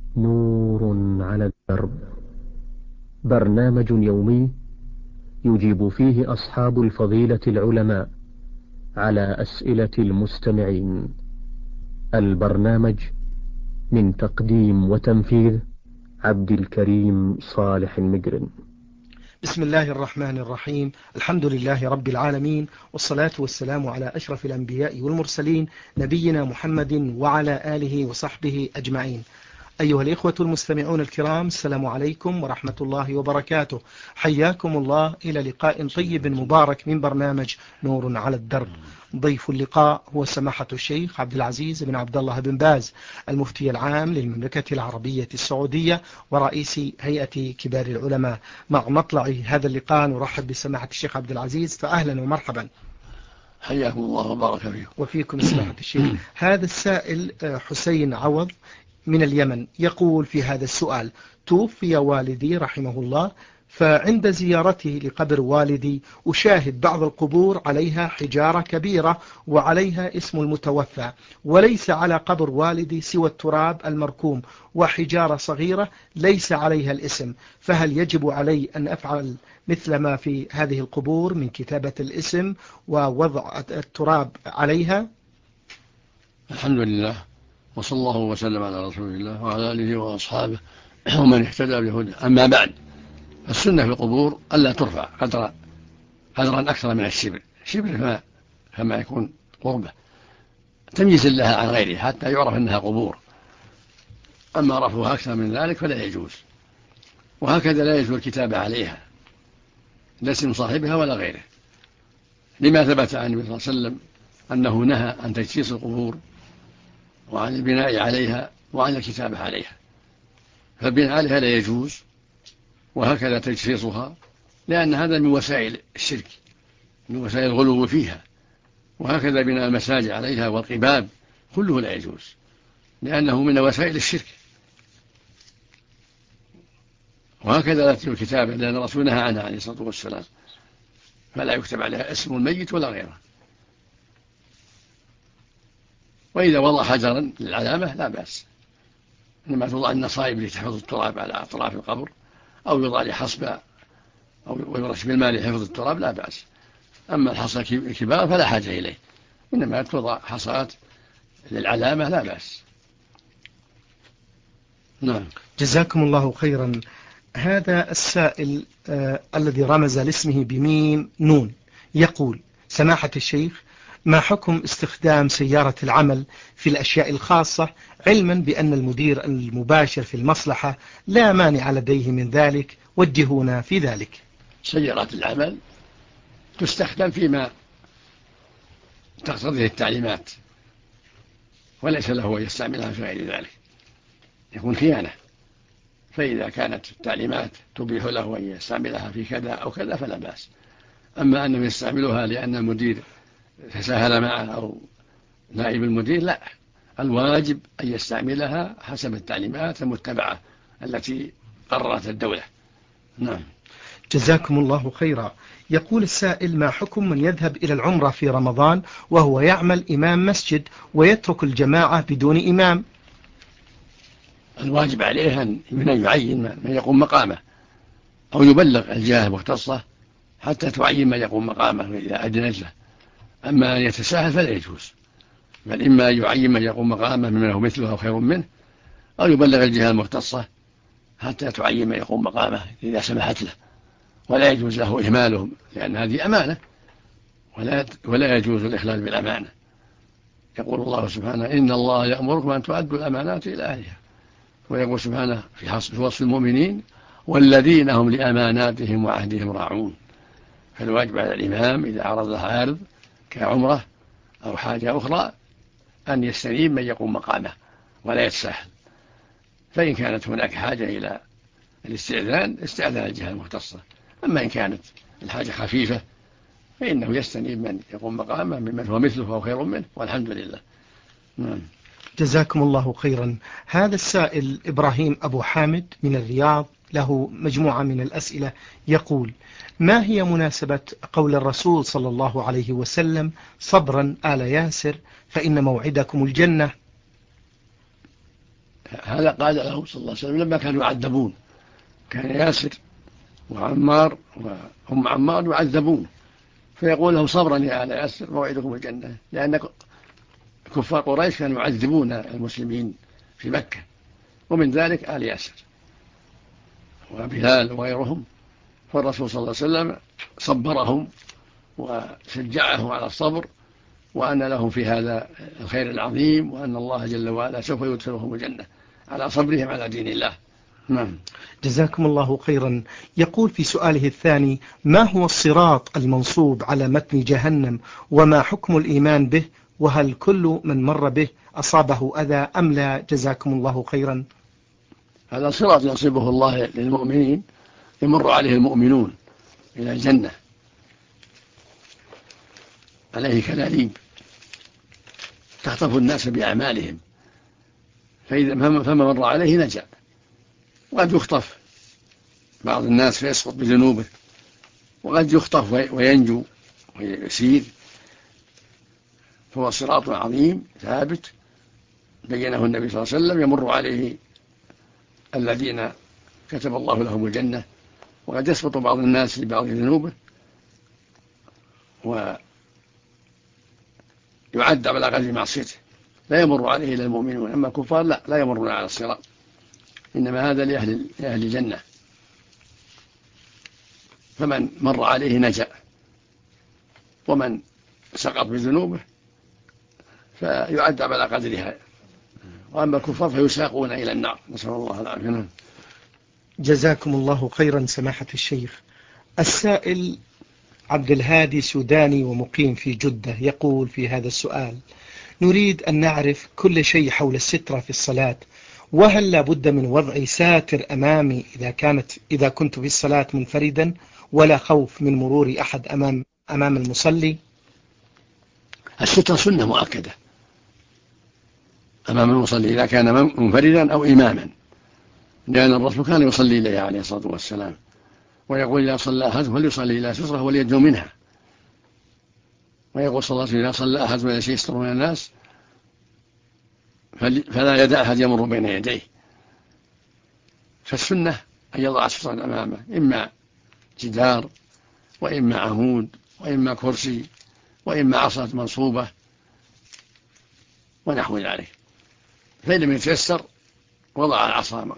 نور على الدرب، برنامج يومي يجيب فيه أصحاب الفضيلة العلماء على أسئلة المستمعين. البرنامج من تقديم وتنفيذ عبد الكريم صالح المقرن. بسم الله الرحمن الرحيم. الحمد لله رب العالمين، والصلاة والسلام على أشرف الأنبياء والمرسلين، نبينا محمد وعلى آله وصحبه أجمعين. أيها الإخوة المستمعون الكرام، السلام عليكم ورحمة الله وبركاته. حياكم الله إلى لقاء طيب مبارك من برنامج نور على الدرب. ضيف اللقاء هو سماحة الشيخ عبد العزيز بن عبد الله بن باز، المفتي العام للمملكة العربية السعودية ورئيس هيئة كبار العلماء. مع مطلع هذا اللقاء نرحب بسماحة الشيخ عبد العزيز، فأهلا ومرحبا. حياكم الله وبارك فيكم. وفيكم سماحة الشيخ. هذا السائل حسين عوض من اليمن يقول في هذا السؤال: توفي والدي رحمه الله، فعند زيارته لقبر والدي أشاهد بعض القبور عليها حجارة كبيرة وعليها اسم المتوفى، وليس على قبر والدي سوى التراب المركوم وحجارة صغيرة ليس عليها الاسم، فهل يجب علي أن أفعل مثل ما في هذه القبور من كتابة الاسم ووضع التراب عليها؟ الحمد لله، وصلى الله وسلم على رسول الله وعلى آله وأصحابه ومن اهتدى بهداه. أما بعد، السنة في القبور ألا ترفع قدرا أكثر من الشبر كما يكون قربة تمييز لها عن غيرها حتى يعرف أنها قبور. أما رفعها أكثر من ذلك فلا يجوز، وهكذا لا يجوز الكتابة عليها لا اسم صاحبها ولا غيره، لما ثبت عن النبي صلى الله عليه وسلم أنه نهى عن تجسيس القبور وعن البناء عليها وعن الكتابة عليها، فالبناء عليها لا يجوز، وهكذا تجسيسها، لأن هذا من وسائل الشرك، من وسائل الغلو فيها. وهكذا بناء المساجد عليها والقباب كله لا يجوز، لأنه من وسائل الشرك. وهكذا لا تجوز الكتابة، لأن الرسول نهى عنها عليه الصلاة والسلام، فلا يكتب عليها اسم الميت ولا غيره. وإذا وضع حجرا للعلامة لا بأس، إنما توضع النصائب لتحفظ التراب على أطراف القبر، أو يوضع لحصبة أو يرش بالماء لحفظ التراب لا بأس. أما الحصى الكبار فلا حاجة إليه، إنما توضع حصات للعلامة لا بأس. نعم. جزاكم الله خيرا. هذا السائل الذي رمز لاسمه بميم نون يقول: سماحة الشيخ، ما حكم استخدام سيارة العمل في الأشياء الخاصة، علما بأن المدير المباشر في المصلحة لا مانع لديه من ذلك؟ وجهونا في ذلك. سيارات العمل تستخدم فيما تقتضيه التعليمات، وليس له أن يستعملها في غير ذلك، يكون خيانة. فإذا كانت التعليمات تبيح له أن يستعملها في كذا أو كذا فلا بأس. أما أنه يستعملها لأن المدير تساهل معه أو نائب المدير، لا، الواجب أن يستعملها حسب التعليمات المتبعة التي قررت الدولة. نعم. جزاكم الله خيرا. يقول السائل: ما حكم من يذهب إلى العمرة في رمضان وهو يعمل إمام مسجد ويترك الجماعة بدون إمام؟ الواجب عليه أن يعين من يقوم مقامه، أو يبلغ الجهة المختصة حتى تعين من يقوم مقامه إذا أذنت له. أما أن يتساهل فلا يجوز، بل إما يعين من يقوم مقامه ممن هو مثله أو خير منه، أو يبلغ الجهة المختصة حتى تعين من يقوم مقامه إذا سمحت له. ولا يجوز له إهمالهم، لأن هذه أمانة، ولا يجوز الإخلال بالأمانة. يقول الله سبحانه: إن الله يأمركم أن تؤدوا الأمانات إلى أهلها. ويقول سبحانه في وصف المؤمنين: والذين هم لأماناتهم وعهدهم راعون. فالواجب على الإمام إذا عرض عارض كعمرة أو حاجة أخرى أن يستنيب من يقوم مقامه ولا يتساهل. فإن كانت هناك حاجة إلى الاستئذان استأذن الجهة المختصة. أما إن كانت الحاجة خفيفة فإنه يستنيب من يقوم مقامه ممن هو مثله أو خير منه، والحمد لله. نعم. جزاكم الله خيرا. هذا السائل إبراهيم أبو حامد من الرياض له مجموعة من الأسئلة، يقول: ما هي مناسبة قول الرسول صلى الله عليه وسلم: صبرا آل ياسر فإن موعدكم الجنة؟ هذا قال له صلى الله عليه وسلم لما كانوا يعذبون، كان ياسر وعمار وأم عمار يعذبون، فيقول له صبرا يا آل ياسر موعدكم الجنة، لأن كفار قريش كانوا يعذبون المسلمين في مكة، ومن ذلك آل ياسر وبلال وغيرهم، فالرسول صلى الله عليه وسلم صبرهم وشجعهم على الصبر، وأن لهم في هذا الخير العظيم، وأن الله جل وعلا سوف يدخلهم الجنة على صبرهم على دين الله. نعم. جزاكم الله خيرا. يقول في سؤاله الثاني: ما هو الصراط المنصوب على متن جهنم، وما حكم الإيمان به، وهل كل من مر به أصابه أذى أم لا؟ جزاكم الله خيرا. هذا صراط ينصبه الله للمؤمنين، يمر عليه المؤمنون إلى الجنة، عليه كلاليب تخطف الناس بأعمالهم، فمن مر عليه نجا، وقد يخطف بعض الناس فيسقط بذنوبه، وقد يخطف وينجو ويسير، فهو صراط عظيم ثابت بينه النبي صلى الله عليه وسلم، يمر عليه الذين كتب الله لهم الجنة، وقد يسقط بعض الناس لبعض ذنوبه ويعذب على قدر معصيته، لا يمر عليه إلا المؤمنون، أما الكفار لا يمرون على الصراط، إنما هذا لأهل الجنة، فمن مر عليه نجا، ومن سقط بذنوبه فيعذب على قدرها، وأما الكفار فيساقون إلى النار، نسأل الله العافية. جزاكم الله خيرا سماحة الشيخ. السائل عبد الهادي سوداني ومقيم في جدة يقول في هذا السؤال: نريد أن نعرف كل شيء حول السترة في الصلاة، وهل لا بد من وضع ساتر أمامي إذا كنت في الصلاة منفردا، ولا خوف من مرور أحد أمام المصلي؟ السترة سنة مؤكدة أمام المصلي إذا كان منفردا أو إماما، لأن الرسول كان يصلي إليه عليه الصلاة والسلام، ويقول إذا صلى أحد فليصلي إلى سترة وليدنو منها، ويقول صلى الله عليه وسلم إذا صلى أحد وليس يستر من الناس فلا يدع أحد يمر بين يديه. فالسنة أن يضع سترا أمامه، إما جدار، وإما عمود، وإما كرسي، وإما عصا منصوبة ونحو ذلك. فإن لم يتيسر وضع العصا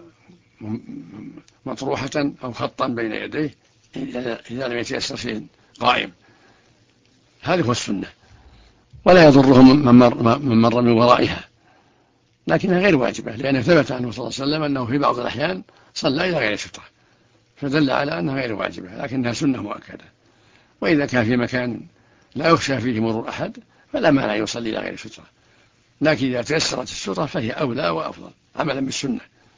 مطروحة أو خطا بين يديه إذا لم يتيسر شيء قائم. هذه هو السنة، ولا يضرهم من مر من ورائها، لكنها غير واجبة، لأنه ثبت عنه صلى الله عليه وسلم أنه في بعض الأحيان صلى إلى غير سترة، فدل على أنها غير واجبة، لكنها سنة مؤكدة. وإذا كان في مكان لا يخشى فيه مرور أحد فلا مانع يصلي إلى غير سترة، لكن إذا تيسرت السترة فهي أولى وأفضل عملا بالسنة.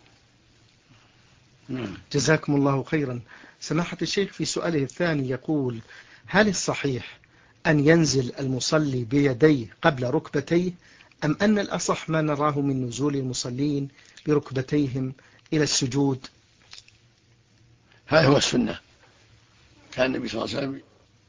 جزاكم الله خيرا. سماحة الشيخ في سؤاله الثاني يقول: هل الصحيح أن ينزل المصلي بيديه قبل ركبتيه، أم أن الأصح ما نراه من نزول المصلين بركبتيهم إلى السجود؟ هذا هو السنة، كان النبي صلى الله عليه وسلم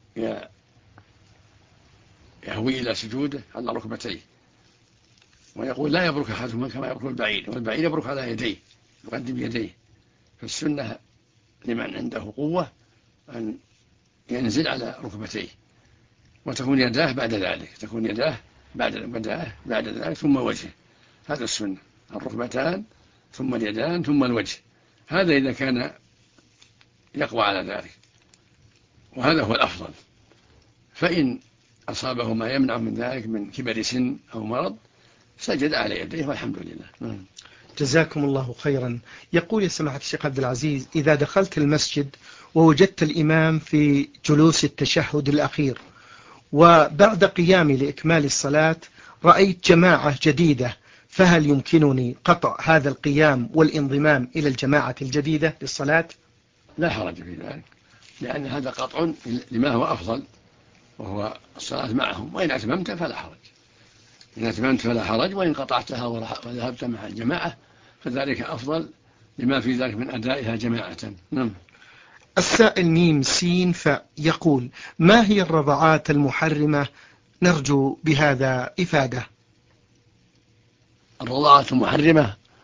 يهوي إلى سجوده على ركبتيه، ويقول لا يبرك أحدهما كما يبرك البعير، والبعير يبرك على يديه، يقدم يديه. فالسنة لمن عنده قوة أن ينزل على ركبتيه، وتكون يداه بعد ذلك، تكون يداه بعد ذلك ثم وجهه. هذا السنة، الركبتان ثم اليدان ثم الوجه، هذا إذا كان يقوى على ذلك، وهذا هو الأفضل. فإن أصابه ما يمنع من ذلك من كبر سن أو مرض سجد على يديه والحمد لله. جزاكم الله خيرا. يقول يا سماحة الشيخ عبد العزيز: إذا دخلت المسجد ووجدت الإمام في جلوس التشهد الأخير، وبعد قيامي لإكمال الصلاة رأيت جماعة جديدة، فهل يمكنني قطع هذا القيام والانضمام إلى الجماعة الجديدة للصلاة؟ لا حرج في ذلك، لأن هذا قطع لما هو أفضل وهو الصلاة معهم، وإن أتممت فلا حرج. إن أتممت فلا حرج، وإن قطعتها وذهبت مع الجماعة فذلك أفضل لما في ذلك من أدائها جماعة. السائل ميم سين فيقول: ما هي الرضعات المحرمة؟ نرجو بهذا إفادة. الرضاعة المحرمة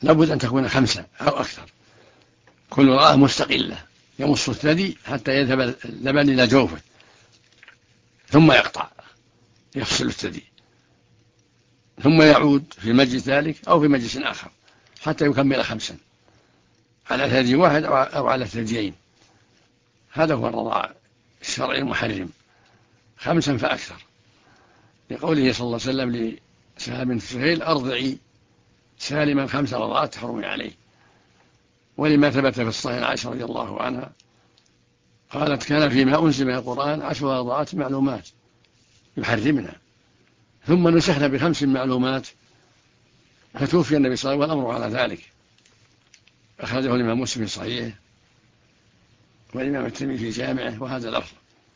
لابد أن تكون 5 أو أكثر، كل رضاعة مستقلة، يمص الثدي حتى يذهب اللبن إلى جوفه ثم يقطع، يفصل الثدي، ثم يعود في مجلس ذلك أو في مجلس آخر حتى يكمل 5 على ثدي واحد أو على ثديين. هذا هو الرضاع الشرعي المحرم، 5 فأكثر، لقوله صلى الله عليه وسلم لسهل بنت سهيل: أرضعي سالما 5 رضعات تحرمي عليه. ولما ثبت في الصحيح عائشة رضي الله عنها قالت: كان فيما أنزل من القرآن 10 رضعات معلومات يحرمنا، ثم نسخنا ب5 معلومات، فتوفي النبي صلى الله عليه وسلم والأمر على ذلك. أخرجه الإمام مسلم في صحيحه والإمام الترمذي في جامعه، وهذا الأفضل.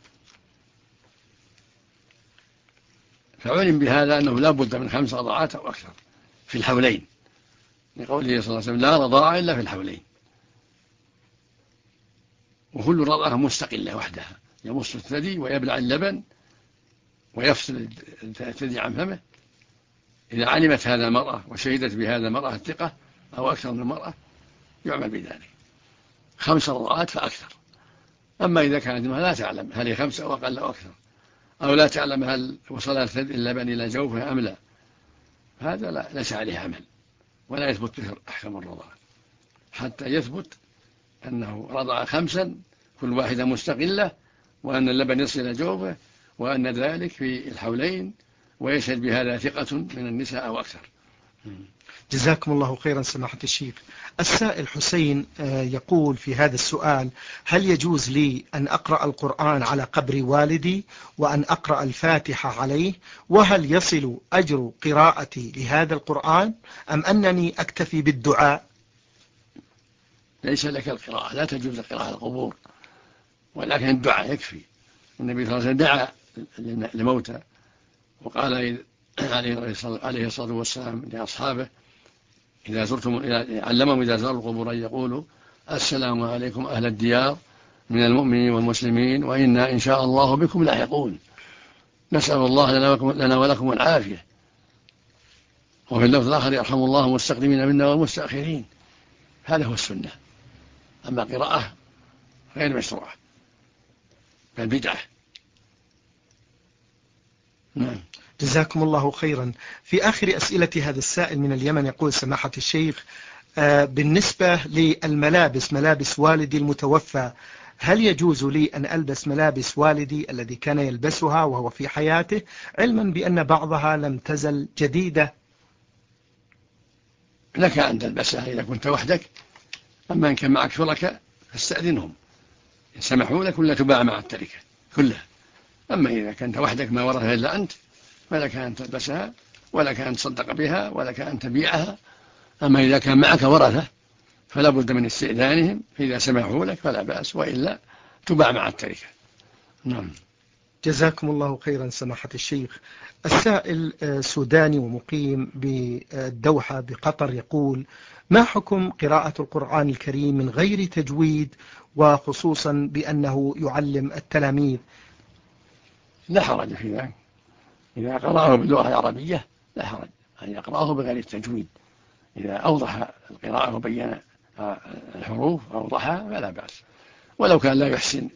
فعلم بهذا أنه لا بد من 5 رضعات أو أكثر في الحولين، لقوله صلى الله عليه وسلم: لا رضاعة إلا في الحولين. وكل رضعة مستقلة وحدها، يمص الثدي ويبلع اللبن ويفصل الثدي عن فمه. إذا علمت هذا المرأة وشهدت بهذا المرأة الثقة أو أكثر من المرأة يعمل بذلك، 5 رضعات فأكثر. أما إذا كانت لا تعلم هل هي 5 أو أقل أو أكثر، أو لا تعلم هل وصل اللبن إلى جوفها أم لا، هذا ليس عليه عمل ولا يثبت به أحكام الرضاعة حتى يثبت أنه رضع 5 كل واحدة مستقلة، وأن اللبن يصل إلى جوفه، وأن ذلك في الحولين، ويشهد بهذا ثقة من النساء أو أكثر. جزاكم الله خيرا سماحة الشيخ. السائل حسين يقول في هذا السؤال: هل يجوز لي أن أقرأ القرآن على قبر والدي وأن أقرأ الفاتحة عليه، وهل يصل أجر قراءتي لهذا القرآن أم أنني أكتفي بالدعاء؟ ليس لك القراءة، لا تجوز القراءة على القبور، ولكن الدعاء يكفي. النبي صلى الله عليه وسلم دعا لموتى وقال عليه الصلاة والسلام لأصحابه إذا زرتم، علمهم إذا زاروا القبور أن يقولوا: السلام عليكم أهل الديار من المؤمنين والمسلمين، وإنا إن شاء الله بكم لاحقون، نسأل الله لنا ولكم العافية. وفي اللفظ الآخر: يرحم الله المستقدمين منا والمستأخرين. هذا هو السنة. أما قراءة غير مشروعة بل بدعة. نعم. جزاكم الله خيرا. في آخر أسئلة هذا السائل من اليمن يقول: سماحة الشيخ، بالنسبة للملابس، ملابس والدي المتوفى، هل يجوز لي أن ألبس ملابس والدي الذي كان يلبسها وهو في حياته، علما بأن بعضها لم تزل جديدة؟ لك أن تلبسها إذا كنت وحدك، أما إن كان معك شركاء فاستأذنهم إن سمحوا لك، ولا تباع مع التركة كلها. أما إذا كنت وحدك ما ورثها إلا أنت فلك أن تلبسها، ولك أن تصدق بها، ولك أن تبيعها. أما إذا كان معك ورثة فلا بد من استئذانهم، فإذا سمحوا لك فلا بأس، وإلا تباع مع التركة. نعم. جزاكم الله خيرا سماحة الشيخ. السائل سوداني ومقيم بالدوحة بقطر يقول: ما حكم قراءة القرآن الكريم من غير تجويد، وخصوصا بأنه يعلم التلاميذ؟ لا حرج في ذلك، إذا قرأه باللغة العربية لا حرج أن يقرأه بغير التجويد. إذا أوضح القراءة وبين الحروف أوضحها فلا بأس، ولو كان لا يحسن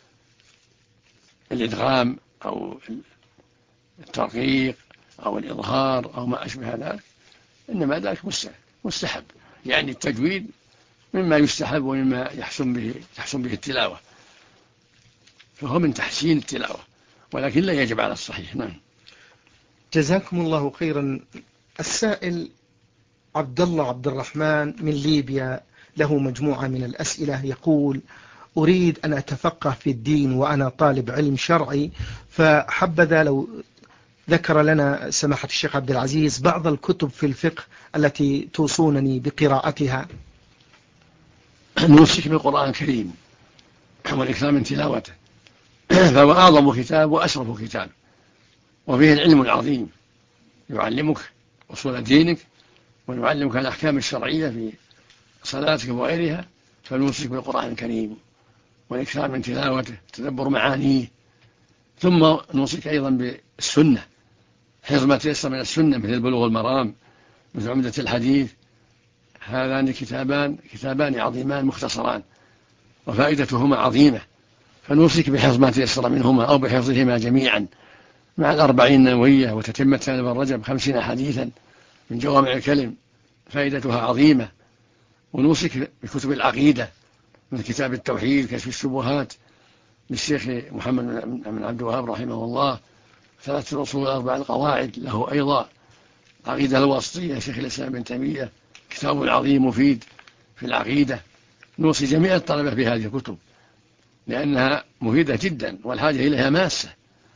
الإدغام أو الترقيق أو الإظهار أو ما أشبه ذلك، إنما ذلك مستحب. يعني التجويد مما يستحب ومما تحسن به التلاوة، فهو من تحسين التلاوة، ولكن لا يجب على الصحيح. نعم. جزاكم الله خيرا. السائل عبد الله عبد الرحمن من ليبيا له مجموعة من الأسئلة، يقول: أريد أن أتفقه في الدين وأنا طالب علم شرعي، فحبذا لو ذكر لنا سماحة الشيخ عبد العزيز بعض الكتب في الفقه التي توصونني بقراءتها. نوصيك بالقرآن الكريم والإكثار من تلاوته، فهو أعظم كتاب وأشرف كتاب، وفيه العلم العظيم، يعلمك أصول دينك ويعلمك الأحكام الشرعية في صلاتك وغيرها. فنوصيك بالقرآن الكريم والإكثار من تلاوته، تدبر معانيه. ثم نوصيك أيضا بالسنة، حفظ ما تيسر من السنة، مثل بلوغ المرام، مثل عمدة الحديث. هذان كتابان عظيمان مختصران وفائدتهما عظيمة، فنوصيك بحفظ ما تيسر منهما أو بحفظهما جميعا مع 40 النووية وتتمة ابن رجب 50 حديثا من جوامع الكلم، فائدتها عظيمة. ونوصيك بكتب العقيدة من كتاب التوحيد كشف الشبهات للشيخ محمد بن عبد الوهاب رحمه الله، 3 الأصول 4 القواعد له أيضا، العقيدة الواسطية شيخ الإسلام ابن تيمية كتاب عظيم مفيد في العقيدة. نوصي جميع الطلبة بهذه الكتب لأنها مفيدة جدا والحاجة إليها ماسة.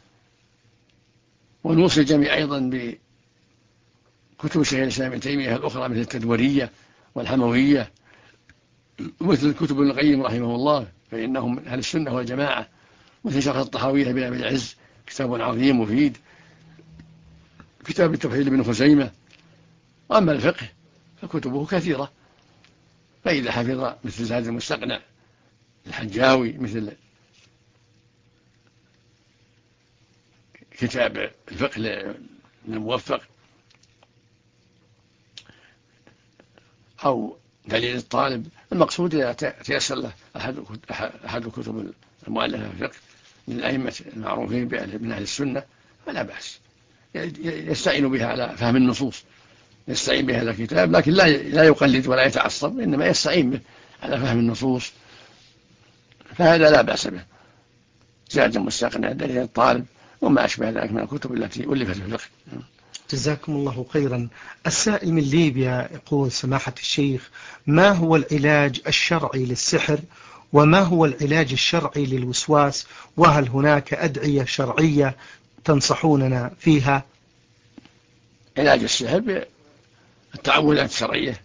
ونوصي الجميع أيضا بكتب شيخ الإسلام ابن تيمية الأخرى مثل التدورية والحموية ومثل كتب ابن القيم رحمه الله فإنهم من أهل السنة والجماعة، مثل شرح الطحاوية بن أبي العز كتاب عظيم مفيد، كتاب التوحيد بن خزيمة. وأما الفقه فكتبه كثيرة، فإذا حفظ مثل زاد المستقنع الحجاوي، مثل كتاب الفقه للموفق أو دليل الطالب، المقصود إذا تيسر له أحد الكتب المؤلفة في الفقه من الأئمة المعروفين من أهل السنة فلا بأس، يستعين بها على فهم النصوص، يستعين بهذا الكتاب، لكن لا يقلد ولا يتعصب، إنما يستعين به على فهم النصوص، فهذا لا بأس به. زاد المستقنع دليل الطالب وما أشبه ذلك من الكتب التي ألفت في الفقه. جزاكم الله خيرا. السائل من ليبيا يقول: سماحة الشيخ، ما هو العلاج الشرعي للسحر؟ وما هو العلاج الشرعي للوسواس؟ وهل هناك أدعية شرعية تنصحوننا فيها؟ علاج السحر بالتعوذات الشرعية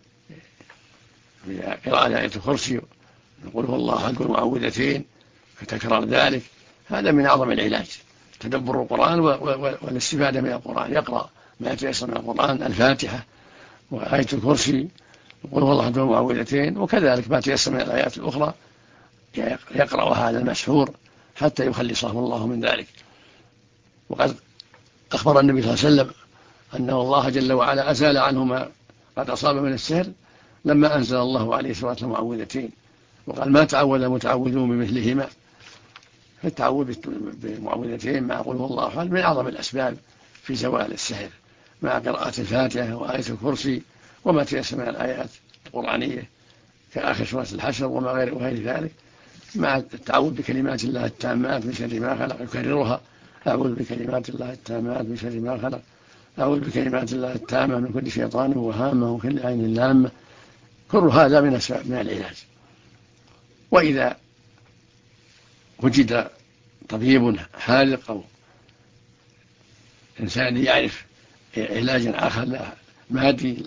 بقراءة آية الكرسي، نقول هو الله أحد معوذتين فتكرار ذلك، هذا من أعظم العلاج، تدبر القرآن والاستفادة من القرآن، يقرأ ما يتيسر من القرآن، الفاتحة وآية الكرسي يقول هو الله أحد معوذتين، وكذلك ما تيسر من الآيات الأخرى يقرأ هذا المسحور حتى يخلصه الله من ذلك. وقد أخبر النبي صلى الله عليه وسلم أن الله جل وعلا أزال عنه ما قد أصاب من السحر لما أنزل الله عليه سورة المعوذتين، وقال ما تعوذ المتعوذون بمثلهما، فالتعوذ بمعوذتين مع قل هو الله أحد من أعظم الأسباب في زوال السحر، مع قراءة الفاتحة وآية الكرسي وما تيسر من الآيات القرآنية كآخر سورة الحشر وما غير ذلك، مع التعوذ بكلمات الله التامات من شر ما خلق، يكررها: أعوذ بكلمات الله التامات من شر ما خلق، أعوذ بكلمات الله التامة من كل شيطان وهامة وكل عين لامة. كل هذا من العلاج. وإذا وجد طبيب حاذق أو إنسان يعرف علاجا آخر لا مادي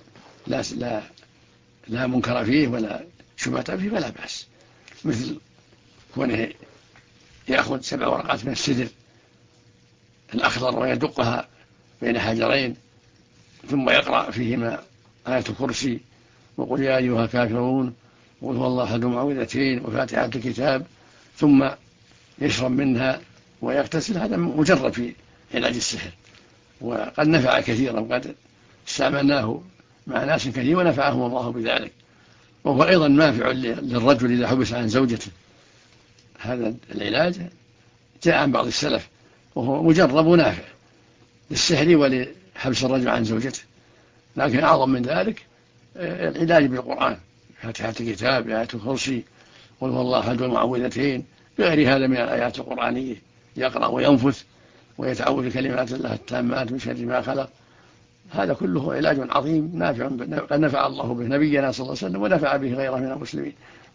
لا منكر فيه ولا شبهة فيه فلا بأس، مثل كونه يأخذ 7 ورقات من السدر الأخضر ويدقها بين حجرين ثم يقرأ فيهما آية الكرسي وقل يا أيها الكافرون وقل هو الله أحد معوذتين وفاتحة الكتاب، ثم يشرب منها ويغتسل، هذا مجرد في علاج السحر، وقد نفع كثيرا، وقد استعملناه مع ناس كثير ونفعهم الله بذلك. وهو أيضا نافع للرجل إذا حبس عن زوجته، هذا العلاج جاء عن بعض السلف وهو مجرب ونافع للسحر ولحبس الرجل عن زوجته. لكن أعظم من ذلك العلاج بالقرآن، فاتحة الكتاب، آية الكرسي، قل هو الله أحد معوذتين، بغير هذا من الآيات القرآنية، يقرأ وينفث ويتعوذ بكلمات الله التامات من شر ما خلق. هذا كله علاج عظيم نافع، قد نفع الله به نبينا صلى الله عليه وسلم ونفع به غيره من المسلمين.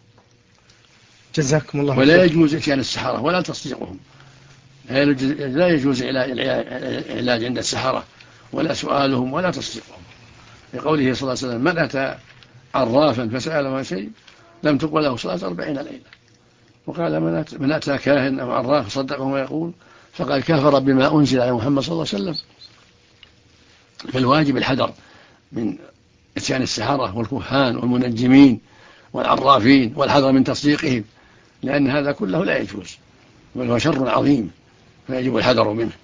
جزاكم الله. ولا يجوز إتيان السحرة ولا تصديقهم، لا يجوز العلاج عند السحرة ولا سؤالهم ولا تصديقهم، لقوله صلى الله عليه وسلم: من أتى عرافا فسأله شيء لم تقبل له صلاة 40 ليلة. وقال: من أتى كاهن أو عراف فصدقه ويقول فقد كفر بما أنزل على محمد صلى الله عليه وسلم. فالواجب الحذر من إتيان السحرة والكهان والمنجمين والعرافين، والحذر من تصديقهم، لأن هذا كله لا يجوز بل هو شر عظيم فيجب الحذر منه.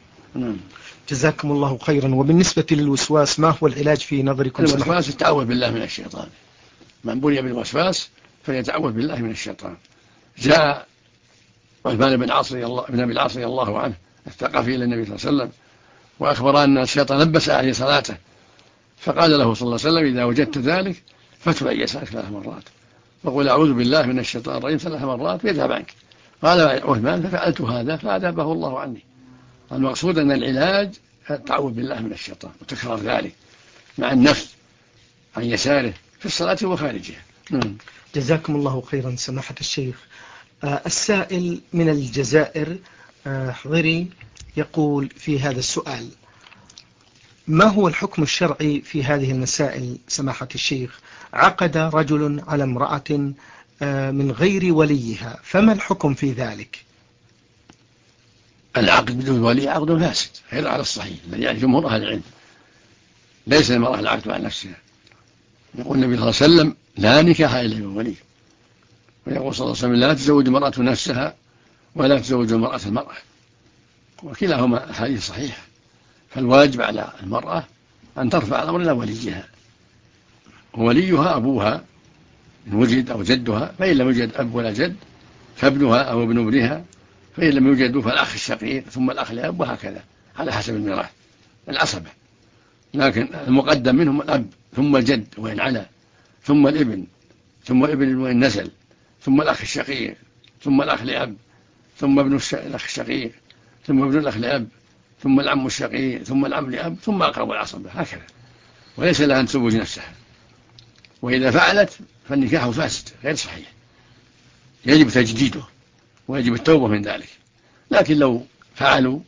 جزاكم الله خيرا. وبالنسبة للوسواس ما هو العلاج في نظركم؟ الوسواس التعوذ بالله من الشيطان، من بلي بالوسواس فليتعوذ بالله من الشيطان. جاء عثمان بن أبي العاص رضي الله عنه الثقفي إلى النبي صلى الله عليه وسلم وأخبر أن الشيطان لبس عليه صلاته، فقال له صلى الله عليه وسلم: إذا وجدت ذلك فتل أن يسألك 3 مرات وقل أعوذ بالله من الشيطان الرجيم 3 مرات ويذهب عنك. قال عثمان: ففعلت هذا فأذهبه الله عني. المقصود أن العلاج التعوذ بالله من الشيطان وتكرار ذلك مع النفس عن يساره في الصلاة وخارجها. جزاكم الله خيرا سماحة الشيخ. السائل من الجزائر حضري يقول في هذا السؤال: ما هو الحكم الشرعي في هذه المسائل سماحة الشيخ؟ عقد رجل على امرأة من غير وليها، فما الحكم في ذلك؟ العقد بدون ولي عقد فاسد غير على الصحيح الذي يعني جمهور أهل العلم. ليس للمرأة العقد على نفسها. يقول النبي صلى الله عليه وسلم: لا نكاح إلا بولي. ويقول صلى الله عليه وسلم: لا تزوج المرأة نفسها ولا تزوج المرأة المرأة. وكلاهما أحاديث صحيحة. فالواجب على المرأة أن ترفع الأمر إلى وليها، ووليها أبوها إن وجد أو جدها، فإن لم يوجد أب ولا جد فابنها أو ابن ابنها، فإن لم يوجد فالأخ الشقيق ثم الأخ لأب، وهكذا على حسب الميراث العصبة. لكن المقدم منهم الأب ثم الجد وإن علا، ثم الابن، ثم ابن وإن نزل، ثم الأخ الشقيق، ثم الأخ لأب، ثم ابن الأخ الشقيق، ثم ابن الأخ لأب، ثم العم الشقيق، ثم العم لأب، ثم أقرب العصبة، هكذا. وليس لها أن تزوج نفسها. وإذا فعلت فالنكاح فاسد غير صحيح، يجب تجديده ويجب التوبة من ذلك. لكن لو فعلوا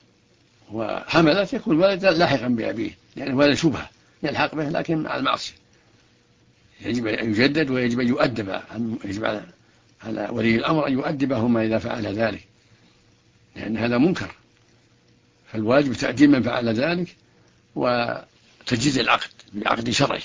وحملت يكون ولد لاحقا بأبيه، يعني ولد شبهة يلحق به لكن على المعصية. يجب أن يجدد ويجب أن يؤدب، يجب على ولي الأمر أن يؤدبهما إذا فعل ذلك، لأن هذا منكر. فالواجب تأديب من فعل ذلك وتجديد العقد بعقد شرعي.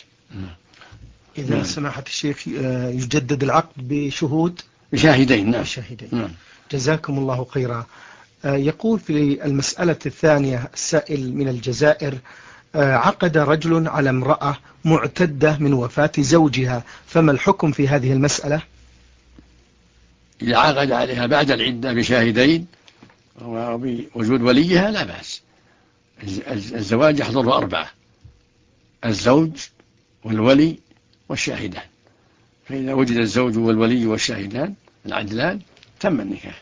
إذا سماحة الشيخ يجدد العقد بشهود بشاهدين. نعم. بشاهدين. جزاكم الله خيرا. يقول في المسألة الثانية السائل من الجزائر: عقد رجل على امرأة معتدة من وفاة زوجها، فما الحكم في هذه المسألة؟ إذا عقد عليها بعد العدة بشاهدين وبوجود وليها لا بأس. الزواج يحضر 4: الزوج والولي والشاهدان. فإذا وجد الزوج والولي والشاهدان العدلان تم النكاح.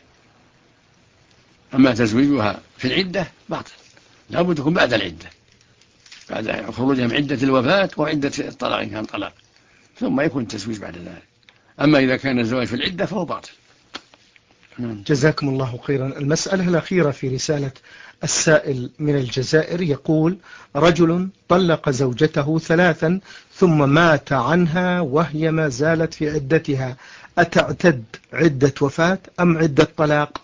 أما تزويجها في العدة باطل، لا بد يكون بعد العدة، بعد خروجها من عدة الوفاة وعدة الطلاق إن كان طلاق، ثم يكون التزويج بعد ذلك. أما إذا كان الزواج في العدة فهو باطل. جزاكم الله خيرا. المسألة الأخيرة في رسالة السائل من الجزائر يقول: رجل طلق زوجته 3 ثم مات عنها وهي ما زالت في عدتها، أتعتد عدة وفاة أم عدة طلاق؟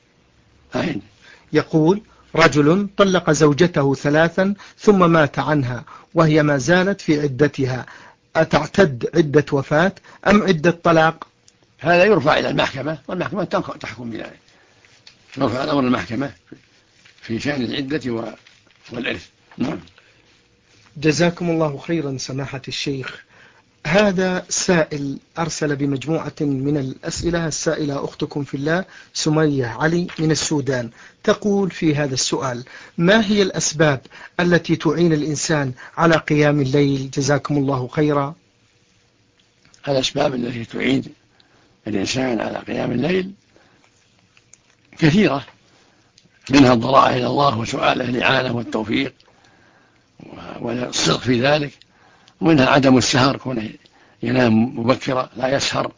يقول: رجل طلق زوجته 3 ثم مات عنها وهي ما زالت في عدتها، أتعتد عدة وفاة أم عدة طلاق؟ هذا يرفع إلى المحكمة والمحكمة تحكم بذلك. يرفع الأمر المحكمة في شأن العدة والإرث. نعم. جزاكم الله خيرا سماحة الشيخ. هذا سائل أرسل بمجموعة من الأسئلة. السائلة أختكم في الله سمية علي من السودان، تقول في هذا السؤال: ما هي الأسباب التي تعين الإنسان على قيام الليل؟ جزاكم الله خيرا. الأسباب التي تعين الإنسان على قيام الليل كثيرة، منها الضراعة إلى الله وسؤاله الإعانة والتوفيق والصدق في ذلك، ومنها عدم السهر، كونه ينام مبكرا لا يسهر،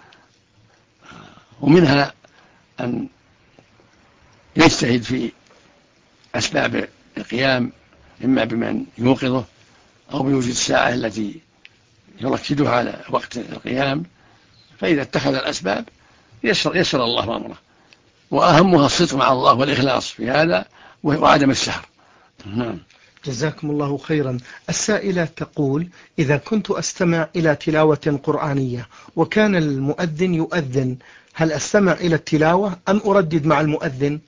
ومنها أن يجتهد في أسباب القيام، إما بمن يوقظه أو بوجود الساعة التي يركدها على وقت القيام. فإذا اتخذ الأسباب يسر الله أمره، وأهمها الصدق مع الله والإخلاص في هذا وعدم السهر. نعم. جزاكم الله خيرا. السائلة تقول: إذا كنت أستمع إلى تلاوة قرآنية وكان المؤذن يؤذن، هل أستمع إلى التلاوة أم أردد مع المؤذن؟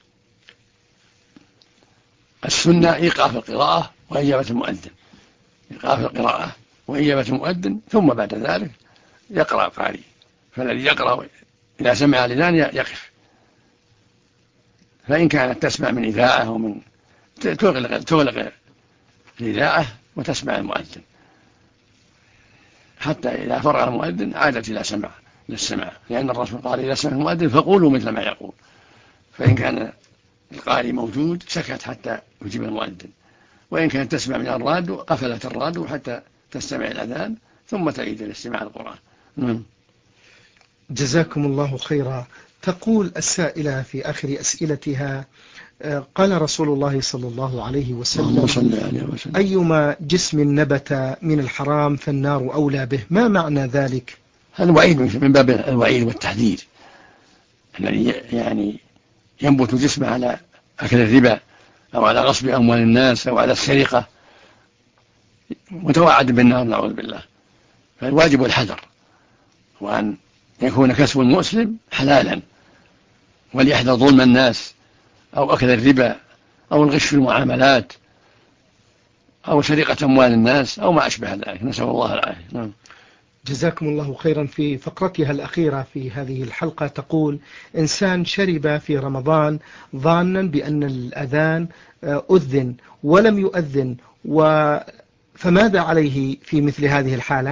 السنة إيقاف القراءة وإجابة المؤذن، إيقاف القراءة وإجابة المؤذن، ثم بعد ذلك يقرأ قارئ. فالذي يقرأ إذا سمع الأذان يقف، فإن كانت تسمع من إذاعة أو من تغلق الإذاعة وتسمع المؤذن، حتى إذا فرغ المؤذن عادت إلى السماع، لأن الرسول قال إذا سمع المؤذن فقولوا مثل ما يقول. فإن كان القارئ موجود سكت حتى يجيب المؤذن، وإن كانت تسمع من الراديو قفلت الراديو حتى تستمع الأذان ثم تعيد الاستماع القرآن. جزاكم الله خيرا. تقول السائلة في آخر أسئلتها: قال رسول الله صلى الله عليه وسلم: أيما جسم نبت من الحرام فالنار أولى به. ما معنى ذلك؟ هذا وعيد من باب الوعيد والتحذير، الذي يعني ينبت جسمه على أكل الربا أو على غصب أموال الناس أو على السرقة متوعد بالنار نعوذ بالله. فالواجب الحذر، وأن يكون كسب المسلم حلالا، وليحذر ظلم الناس أو أكل الربا أو الغش في المعاملات أو سرقة أموال الناس أو ما أشبه ذلك، نسأل الله العافية. جزاكم الله خيرا. في فقرتها الأخيرة في هذه الحلقة تقول: إنسان شرب في رمضان ظانا بأن الأذان أذن ولم يؤذن، فماذا عليه في مثل هذه الحالة؟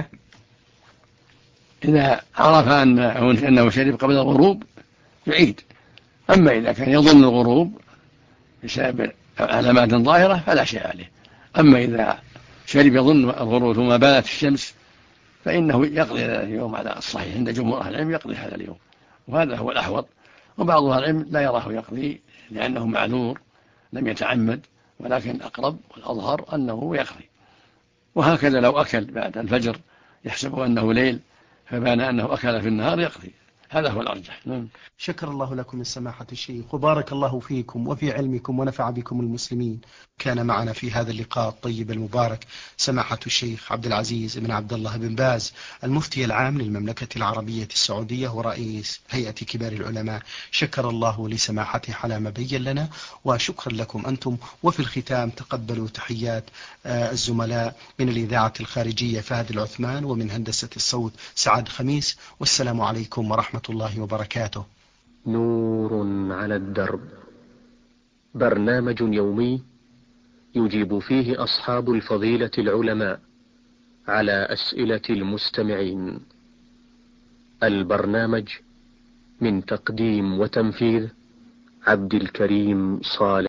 إذا عرف أنه شرب قبل الغروب يعيد، أما إذا كان يظن الغروب بسبب علامات ظاهرة فلا شيء عليه. أما إذا شرب يظن الغروب ثم بانت الشمس فإنه يقضي هذا اليوم على الصحيح عند جمهور أهل العلم، يقضي هذا اليوم، وهذا هو الأحوط. وبعض أهل العلم لا يراه يقضي لأنه معذور لم يتعمد، ولكن الأقرب والأظهر أنه يقضي. وهكذا لو أكل بعد الفجر يحسب أنه ليل فبان أنه أكل في النهار يقضي، هذا هو الأرجح. شكر الله لكم السماحة الشيخ، وبارك الله فيكم وفي علمكم ونفع بكم المسلمين. كان معنا في هذا اللقاء الطيب المبارك سماحة الشيخ عبد العزيز بن عبد الله بن باز، المفتي العام للمملكة العربية السعودية ورئيس هيئة كبار العلماء. شكر الله لسماحته على ما بين لنا، وشكرا لكم أنتم. وفي الختام تقبلوا تحيات الزملاء من الإذاعة الخارجية فهد العثمان، ومن هندسة الصوت سعد خميس، والسلام عليكم ورحمة الله وبركاته. نور على الدرب، برنامج يومي يجيب فيه أصحاب الفضيلة العلماء على أسئلة المستمعين. البرنامج من تقديم وتنفيذ عبد الكريم صالح.